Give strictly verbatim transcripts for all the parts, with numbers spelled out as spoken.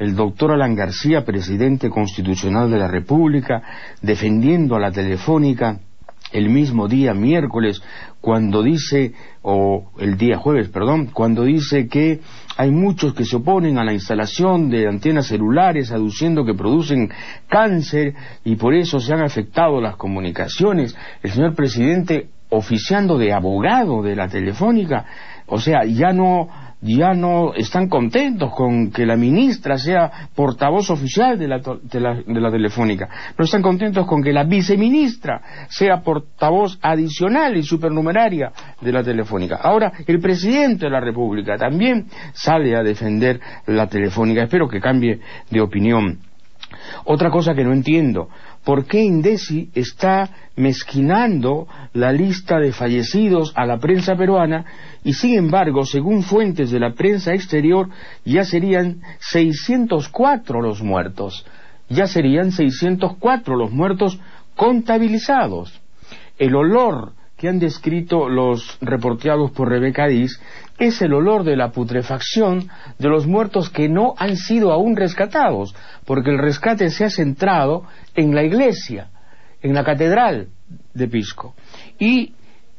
el doctor Alan García, presidente constitucional de la República, defendiendo a la Telefónica el mismo día miércoles, cuando dice, o el día jueves, perdón, cuando dice que hay muchos que se oponen a la instalación de antenas celulares, aduciendo que producen cáncer y por eso se han afectado las comunicaciones. El señor presidente oficiando de abogado de la Telefónica, o sea, ya no... ya no están contentos con que la ministra sea portavoz oficial de la, de la, de la Telefónica, no están contentos con que la viceministra sea portavoz adicional y supernumeraria de la Telefónica. Ahora el presidente de la República también sale a defender la Telefónica. Espero que cambie de opinión. Otra cosa que no entiendo, ¿por qué Indesi está mezquinando la lista de fallecidos a la prensa peruana y sin embargo, según fuentes de la prensa exterior, ya serían seiscientos cuatro los muertos? Ya serían seiscientos cuatro los muertos contabilizados. El olor que han descrito los reporteados por Rebeca Diz es el olor de la putrefacción de los muertos que no han sido aún rescatados, porque el rescate se ha centrado en la iglesia, en la catedral de Pisco. Y,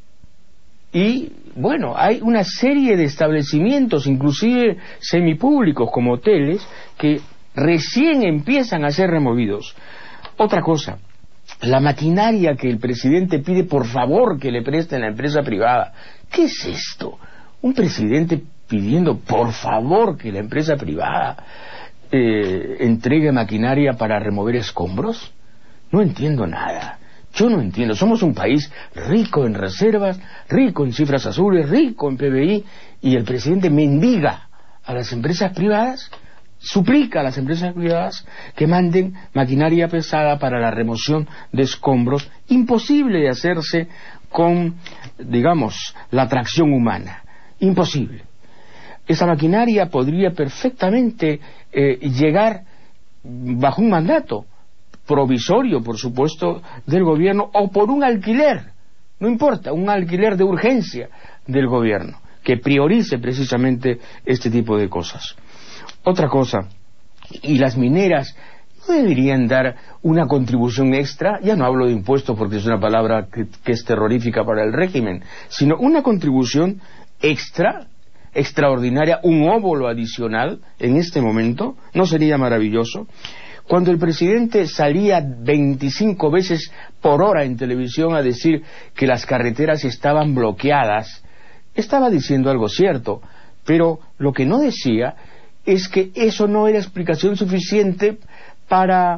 y bueno, hay una serie de establecimientos, inclusive semipúblicos como hoteles, que recién empiezan a ser removidos. Otra cosa, la maquinaria que el presidente pide por favor que le presten a la empresa privada. ¿Qué es esto? Un presidente pidiendo por favor que la empresa privada eh, entregue maquinaria para remover escombros. No entiendo nada. Yo no entiendo. Somos un país rico en reservas, rico en cifras azules, rico en P B I, y el presidente mendiga a las empresas privadas, suplica a las empresas privadas que manden maquinaria pesada para la remoción de escombros, imposible de hacerse con, digamos, la tracción humana. Imposible. Esa maquinaria podría perfectamente eh, llegar bajo un mandato provisorio, por supuesto, del gobierno, o por un alquiler, no importa, un alquiler de urgencia del gobierno, que priorice precisamente este tipo de cosas. Otra cosa, y las mineras no deberían dar una contribución extra, ya no hablo de impuestos porque es una palabra que, que es terrorífica para el régimen, sino una contribución extra, extraordinaria, un óvulo adicional en este momento. ¿No sería maravilloso? Cuando el presidente salía veinticinco veces por hora en televisión a decir que las carreteras estaban bloqueadas, estaba diciendo algo cierto, pero lo que no decía es que eso no era explicación suficiente para,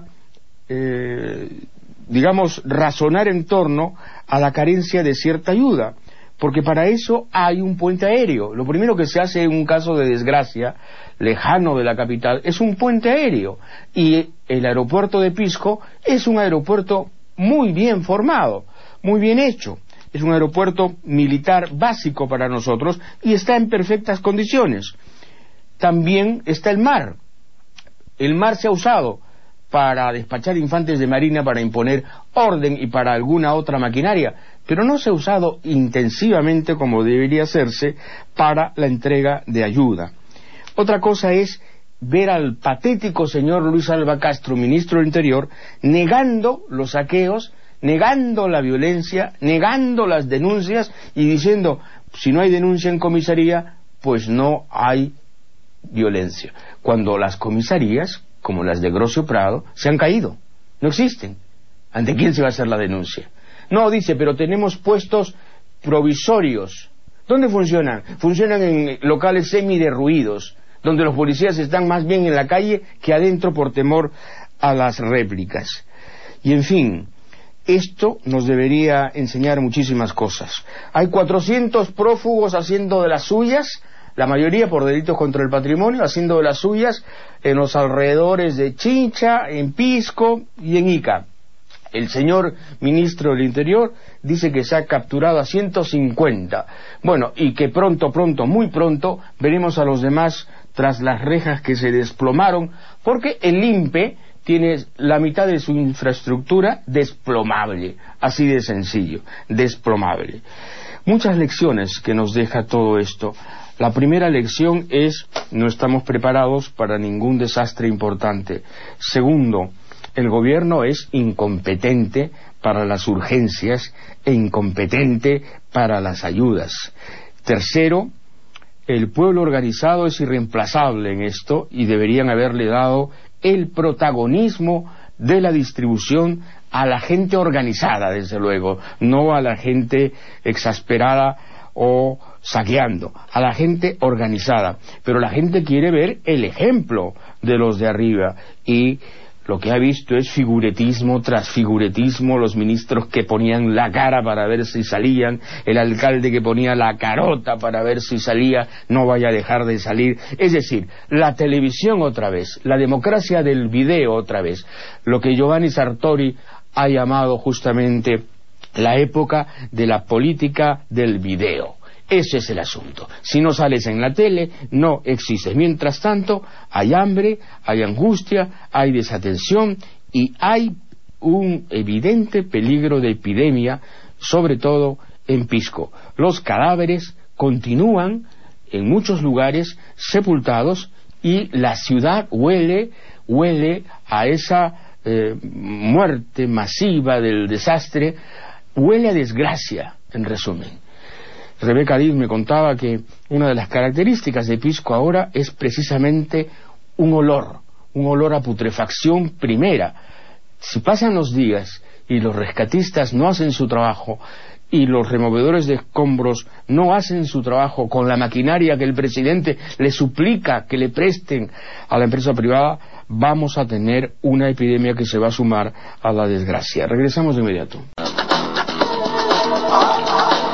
eh, digamos, razonar en torno a la carencia de cierta ayuda, porque para eso hay un puente aéreo. Lo primero que se hace en un caso de desgracia lejano de la capital es un puente aéreo, y el aeropuerto de Pisco es un aeropuerto muy bien formado, muy bien hecho. Es un aeropuerto militar básico para nosotros y está en perfectas condiciones. También está el mar. El mar se ha usado para despachar infantes de marina, para imponer orden y para alguna otra maquinaria, pero no se ha usado intensivamente como debería hacerse para la entrega de ayuda. Otra cosa es ver al patético señor Luis Alba Castro, ministro del Interior, negando los saqueos, negando la violencia, negando las denuncias y diciendo, si no hay denuncia en comisaría, pues no hay violencia, cuando las comisarías, como las de Grosio Prado, se han caído, no existen. ¿Ante quién se va a hacer la denuncia? No, dice, pero tenemos puestos provisorios. ¿Dónde funcionan? Funcionan en locales semiderruidos, donde los policías están más bien en la calle que adentro por temor a las réplicas. Y en fin, esto nos debería enseñar muchísimas cosas. Hay cuatrocientos prófugos haciendo de las suyas, la mayoría por delitos contra el patrimonio, haciendo de las suyas en los alrededores de Chincha, en Pisco y en Ica. El señor ministro del Interior dice que se ha capturado a ciento cincuenta. Bueno, y que pronto, pronto, muy pronto, veremos a los demás tras las rejas que se desplomaron, porque el INPE tiene la mitad de su infraestructura desplomable, así de sencillo, desplomable. Muchas lecciones que nos deja todo esto. La primera lección es: no estamos preparados para ningún desastre importante. Segundo, el gobierno es incompetente para las urgencias e incompetente para las ayudas. Tercero, el pueblo organizado es irreemplazable en esto y deberían haberle dado el protagonismo de la distribución a la gente organizada, desde luego, no a la gente exasperada o saqueando, a la gente organizada. Pero la gente quiere ver el ejemplo de los de arriba, y lo que ha visto es figuretismo tras figuretismo, los ministros que ponían la cara para ver si salían, el alcalde que ponía la carota para ver si salía, no vaya a dejar de salir. Es decir, la televisión otra vez, la democracia del video otra vez, lo que Giovanni Sartori ha llamado justamente la época de la política del video. Ese es el asunto. Si no sales en la tele, no existes. Mientras tanto, hay hambre, hay angustia, hay desatención y hay un evidente peligro de epidemia, sobre todo en Pisco. Los cadáveres continúan en muchos lugares sepultados y la ciudad huele, huele a esa eh, muerte masiva del desastre, huele a desgracia, en resumen. Rebeca Díaz me contaba que una de las características de Pisco ahora es precisamente un olor, un olor a putrefacción primera. Si pasan los días y los rescatistas no hacen su trabajo y los removedores de escombros no hacen su trabajo con la maquinaria que el presidente le suplica que le presten a la empresa privada, vamos a tener una epidemia que se va a sumar a la desgracia. Regresamos de inmediato.